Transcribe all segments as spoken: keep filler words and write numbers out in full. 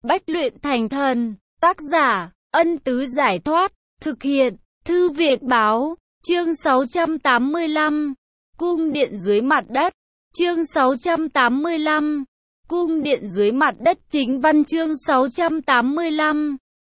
Bách luyện thành thần. Tác giả, Ân Tứ Giải Thoát. Thực hiện, Thư Viện Báo. Chương sáu trăm tám mươi lăm. Cung điện dưới mặt đất. Chương sáu trăm tám mươi lăm. Cung điện dưới mặt đất. Chính văn chương sáu trăm tám mươi lăm.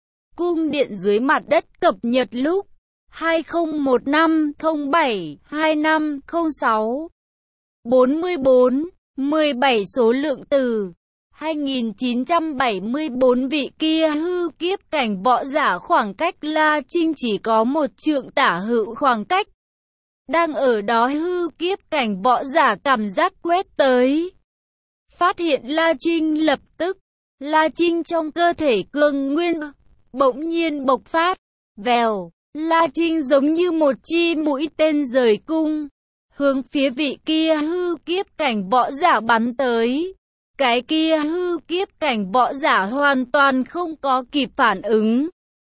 Cung điện dưới mặt đất cập nhật lúc hai không một năm không bảy hai năm không sáu. bốn mươi bốn, mười bảy số lượng từ. hai nghìn chín trăm bảy mươi bốn vị kia hư kiếp cảnh võ giả khoảng cách La Trinh chỉ có một trượng tả hữu khoảng cách. Đang ở đó hư kiếp cảnh võ giả cảm giác quét tới. Phát hiện La Trinh lập tức. La Trinh trong cơ thể cương nguyên bỗng nhiên bộc phát. Vèo, La Trinh giống như một chi mũi tên rời cung. Hướng phía vị kia hư kiếp cảnh võ giả bắn tới. Cái kia hư kiếp cảnh võ giả hoàn toàn không có kịp phản ứng.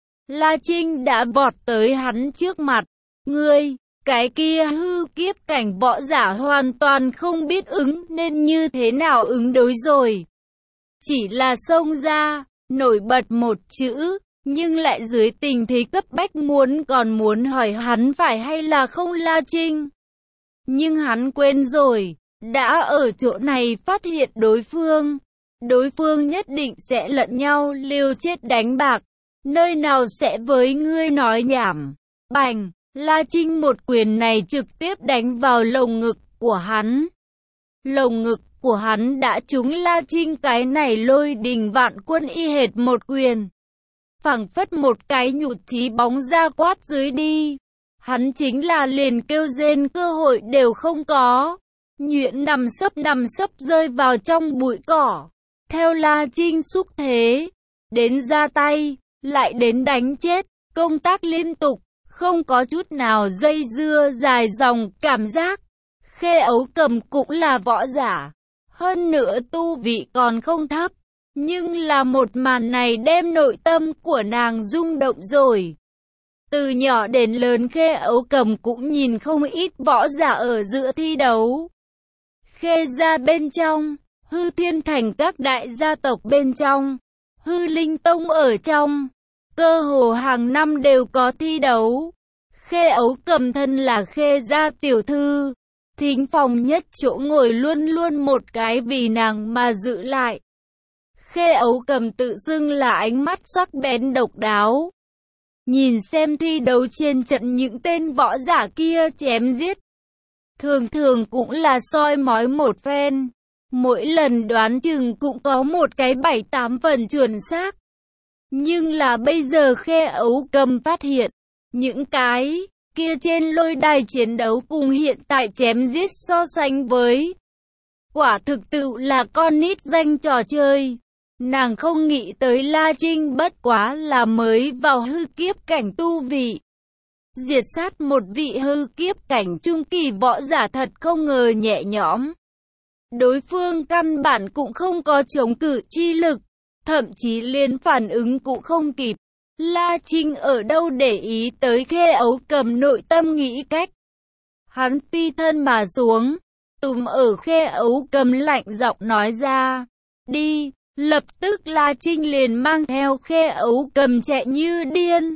La Trinh đã vọt tới hắn trước mặt. Ngươi, cái kia hư kiếp cảnh võ giả hoàn toàn không biết ứng nên như thế nào ứng đối rồi. Chỉ là xông ra, nổi bật một chữ, nhưng lại dưới tình thế cấp bách muốn còn muốn hỏi hắn phải hay là không La Trinh. Nhưng hắn quên rồi. Đã ở chỗ này phát hiện đối phương, đối phương nhất định sẽ lẫn nhau liều chết đánh bạc, nơi nào sẽ với ngươi nói nhảm. Bành, La Trinh một quyền này trực tiếp đánh vào lồng ngực của hắn. Lồng ngực của hắn đã trúng La Trinh cái này lôi đình vạn quân y hệt một quyền. Phảng phất một cái nhụt chí bóng ra quát dưới đi. Hắn chính là liền kêu rên cơ hội đều không có. Nhuyễn nằm sấp nằm sấp rơi vào trong bụi cỏ. Theo La Trinh xúc thế, đến ra tay, lại đến đánh chết, công tác liên tục, không có chút nào dây dưa dài dòng cảm giác. Khê Ấu Cầm cũng là võ giả, hơn nữa tu vị còn không thấp, nhưng là một màn này đem nội tâm của nàng rung động rồi. Từ nhỏ đến lớn Khê Ấu Cầm cũng nhìn không ít võ giả ở giữa thi đấu. Khê gia bên trong, Hư Thiên Thành các đại gia tộc bên trong, Hư Linh Tông ở trong, cơ hồ hàng năm đều có thi đấu. Khê Ấu Cầm thân là Khê gia tiểu thư, thính phòng nhất chỗ ngồi luôn luôn một cái vì nàng mà giữ lại. Khê Ấu Cầm tự xưng là ánh mắt sắc bén độc đáo. Nhìn xem thi đấu trên trận những tên võ giả kia chém giết. Thường thường cũng là soi mói một phen. Mỗi lần đoán chừng cũng có một cái bảy tám phần chuẩn xác. Nhưng là bây giờ Khê Ấu Cầm phát hiện. Những cái kia trên lôi đài chiến đấu cùng hiện tại chém giết so sánh với. Quả thực tự là con nít danh trò chơi. Nàng không nghĩ tới La Trinh bất quá là mới vào hư kiếp cảnh tu vị. Diệt sát một vị hư kiếp cảnh trung kỳ võ giả thật không ngờ nhẹ nhõm. Đối phương căn bản cũng không có chống cự chi lực, thậm chí liền phản ứng cũng không kịp. La Trinh ở đâu để ý tới Khê Ấu Cầm nội tâm nghĩ cách. Hắn phi thân mà xuống, túm ở Khê Ấu Cầm lạnh giọng nói ra, đi. Lập tức La Trinh liền mang theo Khê Ấu Cầm chạy như điên.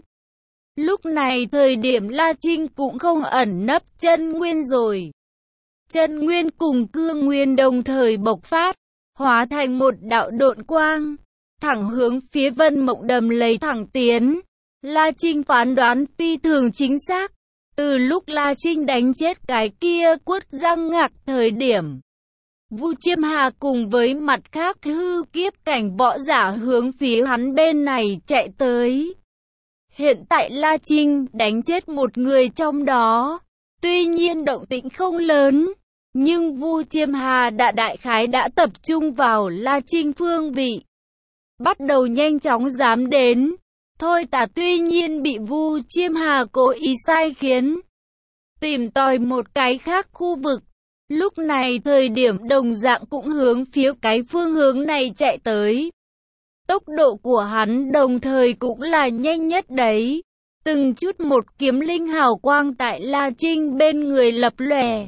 Lúc này thời điểm La Trinh cũng không ẩn nấp chân nguyên rồi. Chân nguyên cùng cương nguyên đồng thời bộc phát, hóa thành một đạo độn quang, thẳng hướng phía Vân Mộng Đầm lấy thẳng tiến. La Trinh phán đoán phi thường chính xác. Từ lúc La Trinh đánh chết cái kia quất răng ngạc thời điểm, Vu Chiêm Hà cùng với mặt khác hư kiếp cảnh võ giả hướng phía hắn bên này chạy tới. Hiện tại La Trinh đánh chết một người trong đó. Tuy nhiên động tĩnh không lớn, nhưng Vu Chiêm Hà đã đại khái đã tập trung vào La Trinh phương vị. Bắt đầu nhanh chóng dám đến. Thôi tả tuy nhiên bị Vu Chiêm Hà cố ý sai khiến. Tìm tòi một cái khác khu vực. Lúc này thời điểm đồng dạng cũng hướng phía cái phương hướng này chạy tới. Tốc độ của hắn đồng thời cũng là nhanh nhất đấy. Từng chút một kiếm linh hào quang tại La Trinh bên người lập lòe.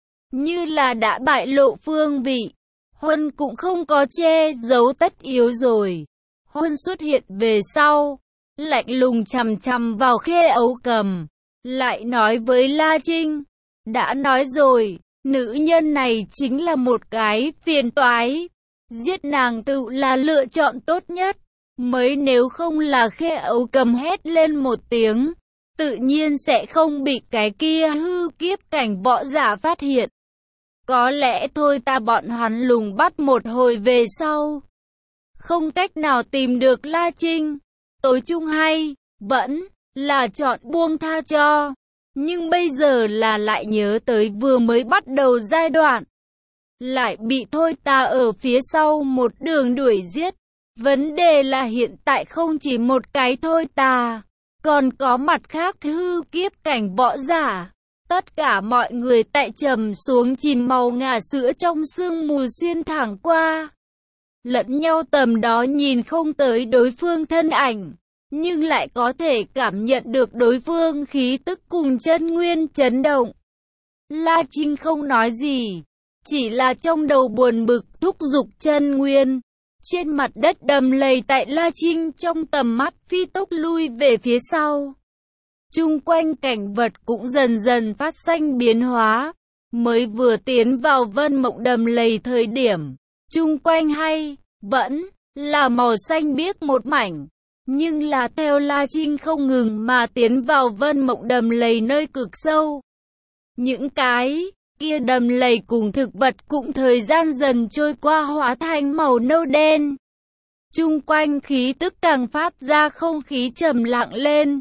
Như là đã bại lộ phương vị. Huân cũng không có che giấu tất yếu rồi. Hôn xuất hiện về sau, lạnh lùng chằm chằm vào Khê Ấu Cầm, lại nói với La Trinh, đã nói rồi, nữ nhân này chính là một cái phiền toái, giết nàng tự là lựa chọn tốt nhất, mới nếu không là Khê Ấu Cầm hét lên một tiếng, tự nhiên sẽ không bị cái kia hư kiếp cảnh võ giả phát hiện. Có lẽ thôi ta bọn hắn lùng bắt một hồi về sau, không cách nào tìm được La Trinh, tối chung hay, vẫn là chọn buông tha cho. Nhưng bây giờ là lại nhớ tới vừa mới bắt đầu giai đoạn, lại bị thôi ta ở phía sau một đường đuổi giết. Vấn đề là hiện tại không chỉ một cái thôi ta, còn có mặt khác hư kiếp cảnh võ giả. Tất cả mọi người tại trầm xuống chìm màu ngà sữa trong sương mù xuyên thẳng qua, lẫn nhau tầm đó nhìn không tới đối phương thân ảnh, nhưng lại có thể cảm nhận được đối phương khí tức cùng chân nguyên chấn động. La Trinh không nói gì, chỉ là trong đầu buồn bực thúc giục chân nguyên. Trên mặt đất đầm lầy tại La Trinh trong tầm mắt phi tốc lui về phía sau. Chung quanh cảnh vật cũng dần dần phát sinh biến hóa. Mới vừa tiến vào vân mộng đầm lầy thời điểm, chung quanh hay, vẫn là màu xanh biếc một mảnh. Nhưng là theo La Trinh không ngừng mà tiến vào vân mộng đầm lầy nơi cực sâu. Những cái kia đầm lầy cùng thực vật cũng thời gian dần trôi qua hóa thành màu nâu đen. Chung quanh khí tức càng phát ra không khí trầm lặng lên.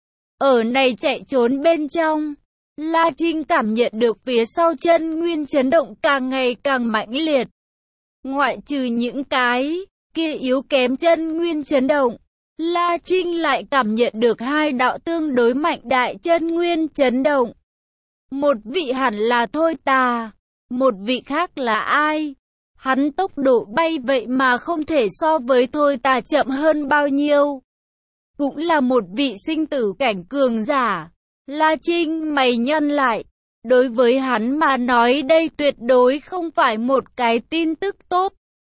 Ở này chạy trốn bên trong, La Trinh cảm nhận được phía sau chân nguyên chấn động càng ngày càng mãnh liệt. Ngoại trừ những cái kia yếu kém chân nguyên chấn động, La Trinh lại cảm nhận được hai đạo tương đối mạnh đại chân nguyên chấn động. Một vị hẳn là thôi ta, một vị khác là ai? Hắn tốc độ bay vậy mà không thể so với thôi ta chậm hơn bao nhiêu. Cũng là một vị sinh tử cảnh cường giả. La Trinh mày nhăn lại. Đối với hắn mà nói đây tuyệt đối không phải một cái tin tức tốt.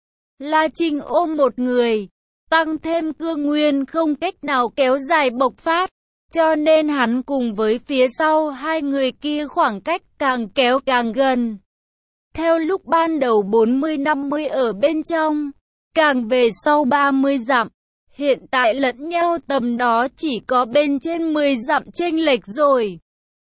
La Trinh ôm một người, tăng thêm cương nguyên không cách nào kéo dài bộc phát. Cho nên hắn cùng với phía sau hai người kia khoảng cách càng kéo càng gần. Theo lúc ban đầu bốn mươi năm mươi ở bên trong, càng về sau ba mươi dặm, hiện tại lẫn nhau tầm đó chỉ có bên trên mười dặm chênh lệch rồi.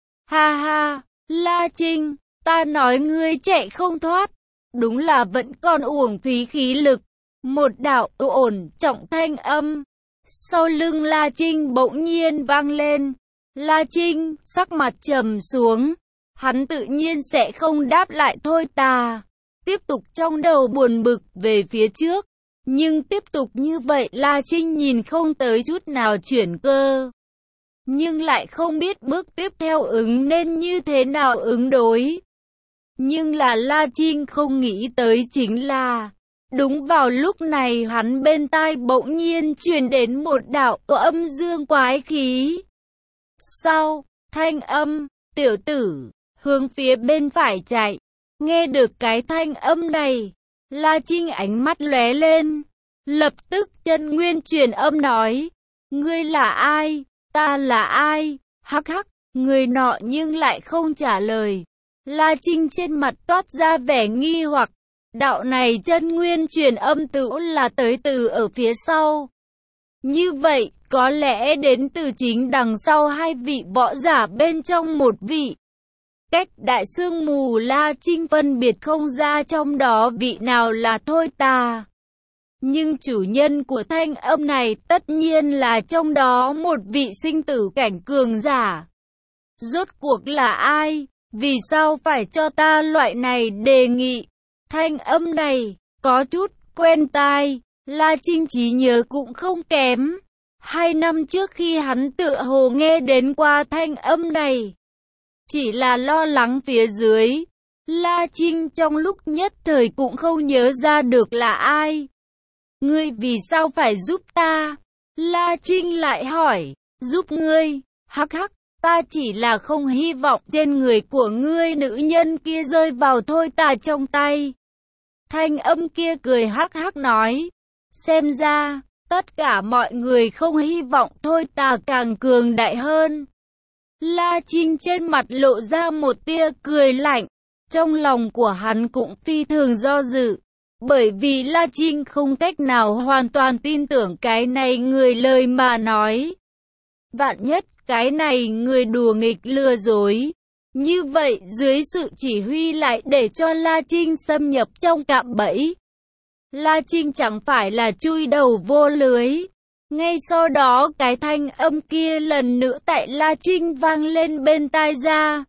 Ha ha, La Trinh, ta nói ngươi chạy không thoát, đúng là vẫn còn uổng phí khí lực. Một đạo ổn trọng thanh âm sau lưng La Trinh bỗng nhiên vang lên. La Trinh sắc mặt trầm xuống, hắn tự nhiên sẽ không đáp lại thôi ta, tiếp tục trong đầu buồn bực về phía trước. Nhưng tiếp tục như vậy La Trinh nhìn không tới chút nào chuyển cơ, nhưng lại không biết bước tiếp theo ứng nên như thế nào ứng đối. Nhưng là La Trinh không nghĩ tới chính là, đúng vào lúc này hắn bên tai bỗng nhiên truyền đến một đạo âm dương quái khí. Sau, thanh âm, tiểu tử, hướng phía bên phải chạy. Nghe được cái thanh âm này, La Trinh ánh mắt lóe lên. Lập tức chân nguyên truyền âm nói, ngươi là ai, ta là ai, hắc hắc, người nọ nhưng lại không trả lời. La Trinh trên mặt toát ra vẻ nghi hoặc. Đạo này chân nguyên truyền âm tự là tới từ ở phía sau. Như vậy, có lẽ đến từ chính đằng sau hai vị võ giả bên trong một vị. Cách đại sương mù La Trinh phân biệt không ra trong đó vị nào là thôi ta. Nhưng chủ nhân của thanh âm này tất nhiên là trong đó một vị sinh tử cảnh cường giả. Rốt cuộc là ai? Vì sao phải cho ta loại này đề nghị? Thanh âm này, có chút quen tai, La Trinh trí nhớ cũng không kém. Hai năm trước khi hắn tựa hồ nghe đến qua thanh âm này, chỉ là lo lắng phía dưới, La Trinh trong lúc nhất thời cũng không nhớ ra được là ai. Ngươi vì sao phải giúp ta? La Trinh lại hỏi, giúp ngươi, hắc hắc, ta chỉ là không hy vọng trên người của ngươi nữ nhân kia rơi vào thôi ta trong tay. Thanh âm kia cười hắc hắc nói, xem ra, Tất cả mọi người không hy vọng Thôi Tà càng cường đại hơn. La Trinh trên mặt lộ ra một tia cười lạnh. Trong lòng của hắn cũng phi thường do dự. Bởi vì La Trinh không cách nào hoàn toàn tin tưởng cái này người lời mà nói. Vạn nhất cái này người đùa nghịch lừa dối. Như vậy dưới sự chỉ huy lại để cho La Trinh xâm nhập trong cạm bẫy. La Trinh chẳng phải là chui đầu vô lưới. Ngay sau đó cái thanh âm kia lần nữa tại La Trinh vang lên bên tai ra.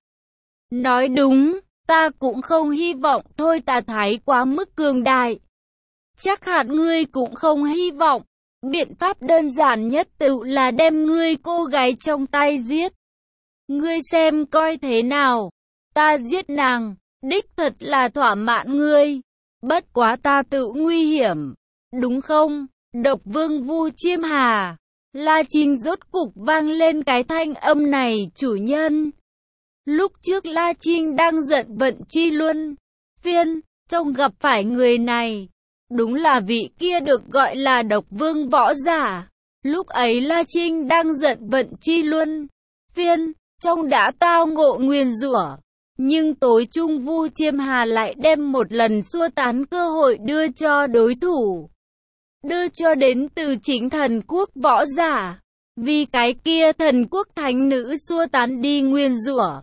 Nói đúng, ta cũng không hy vọng Thôi Tà thái quá mức cường đại. Chắc hẳn ngươi cũng không hy vọng. Biện pháp đơn giản nhất tự là đem ngươi cô gái trong tay giết. Ngươi xem coi thế nào. Ta giết nàng, đích thật là thỏa mãn ngươi. Bất quá ta tự nguy hiểm, đúng không? Độc Vương Vu Chiêm Hà. La Trinh rốt cục vang lên cái thanh âm này, chủ nhân. Lúc trước La Trinh đang giận vận chi luân phiên, trông gặp phải người này. Đúng là vị kia được gọi là Độc Vương võ giả. Lúc ấy La Trinh đang giận vận chi luân phiên, trông đã tao ngộ nguyền rủa. Nhưng tối trung Vu Chiêm Hà lại đem một lần xua tán cơ hội đưa cho đối thủ. Đưa cho đến từ chính thần quốc võ giả. Vì cái kia thần quốc thánh nữ xua tán đi nguyên rủa.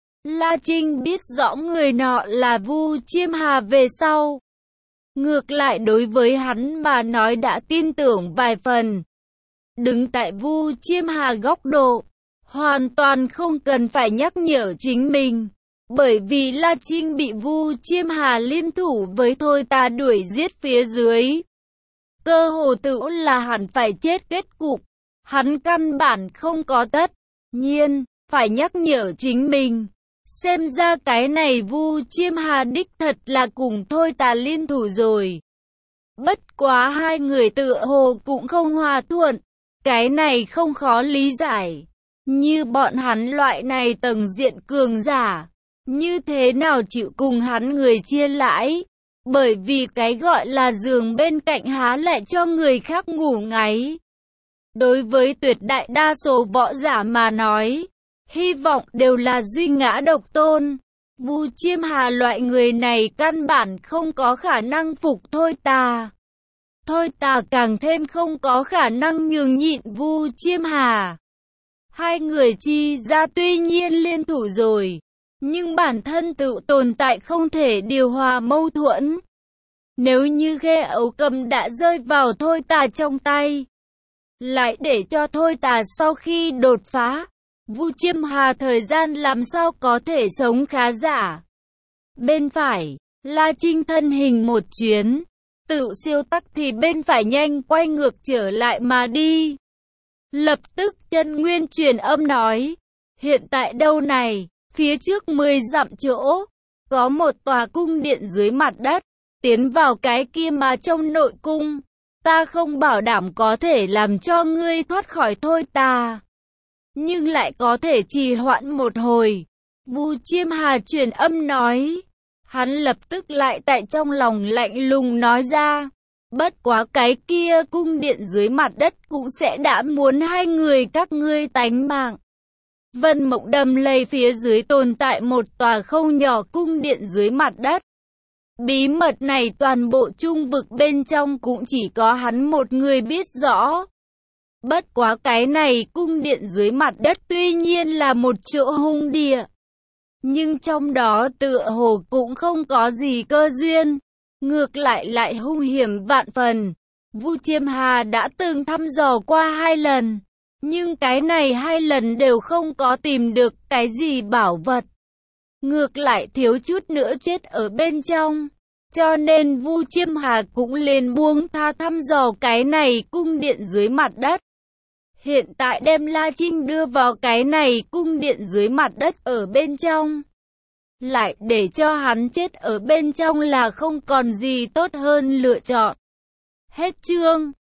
La Trinh biết rõ người nọ là Vu Chiêm Hà về sau. Ngược lại đối với hắn mà nói đã tin tưởng vài phần. Đứng tại Vu Chiêm Hà góc độ, hoàn toàn không cần phải nhắc nhở chính mình. Bởi vì La Trinh bị Vu Chiêm Hà liên thủ với Thôi Tà đuổi giết phía dưới. Cơ hồ tự là hẳn phải chết kết cục. Hắn căn bản không có tất nhiên phải nhắc nhở chính mình. Xem ra cái này Vu Chiêm Hà đích thật là cùng Thôi Tà liên thủ rồi. Bất quá hai người tựa hồ cũng không hòa thuận. Cái này không khó lý giải. Như bọn hắn loại này tầng diện cường giả, như thế nào chịu cùng hắn người chia lãi? Bởi vì cái gọi là giường bên cạnh há lại cho người khác ngủ ngáy. Đối với tuyệt đại đa số võ giả mà nói, hy vọng đều là duy ngã độc tôn. Vu Chiêm Hà loại người này căn bản không có khả năng phục Thôi Tà. Thôi Tà càng thêm không có khả năng nhường nhịn Vu Chiêm Hà. Hai người chi ra tuy nhiên liên thủ rồi, nhưng bản thân tự tồn tại không thể điều hòa mâu thuẫn. Nếu như Khê Ấu Cầm đã rơi vào Thôi Tà trong tay, lại để cho Thôi Tà sau khi đột phá, Vu Chiêm Hà thời gian làm sao có thể sống khá giả. Bên phải, La Trinh thân hình một chuyến, tự siêu tắc thì bên phải nhanh quay ngược trở lại mà đi. Lập tức chân nguyên truyền âm nói, hiện tại đâu này, phía trước mười dặm chỗ, có một tòa cung điện dưới mặt đất, tiến vào cái kia mà trong nội cung, ta không bảo đảm có thể làm cho ngươi thoát khỏi Thôi Tà, nhưng lại có thể trì hoãn một hồi. Vu Chiêm Hà truyền âm nói, hắn lập tức lại tại trong lòng lạnh lùng nói ra, bất quá cái kia cung điện dưới mặt đất cũng sẽ đã muốn hai người các ngươi tánh mạng. Vân Mộng đầm lầy phía dưới tồn tại một tòa không nhỏ cung điện dưới mặt đất. Bí mật này toàn bộ trung vực bên trong cũng chỉ có hắn một người biết rõ. Bất quá cái này cung điện dưới mặt đất tuy nhiên là một chỗ hung địa, nhưng trong đó tựa hồ cũng không có gì cơ duyên, ngược lại lại hung hiểm vạn phần. Vu Chiêm Hà đã từng thăm dò qua hai lần, nhưng cái này hai lần đều không có tìm được cái gì bảo vật, ngược lại thiếu chút nữa chết ở bên trong. Cho nên Vu Chiêm Hà cũng liền buông tha thăm dò cái này cung điện dưới mặt đất. Hiện tại đem La Trinh đưa vào cái này cung điện dưới mặt đất ở bên trong, lại để cho hắn chết ở bên trong là không còn gì tốt hơn lựa chọn. Hết chương.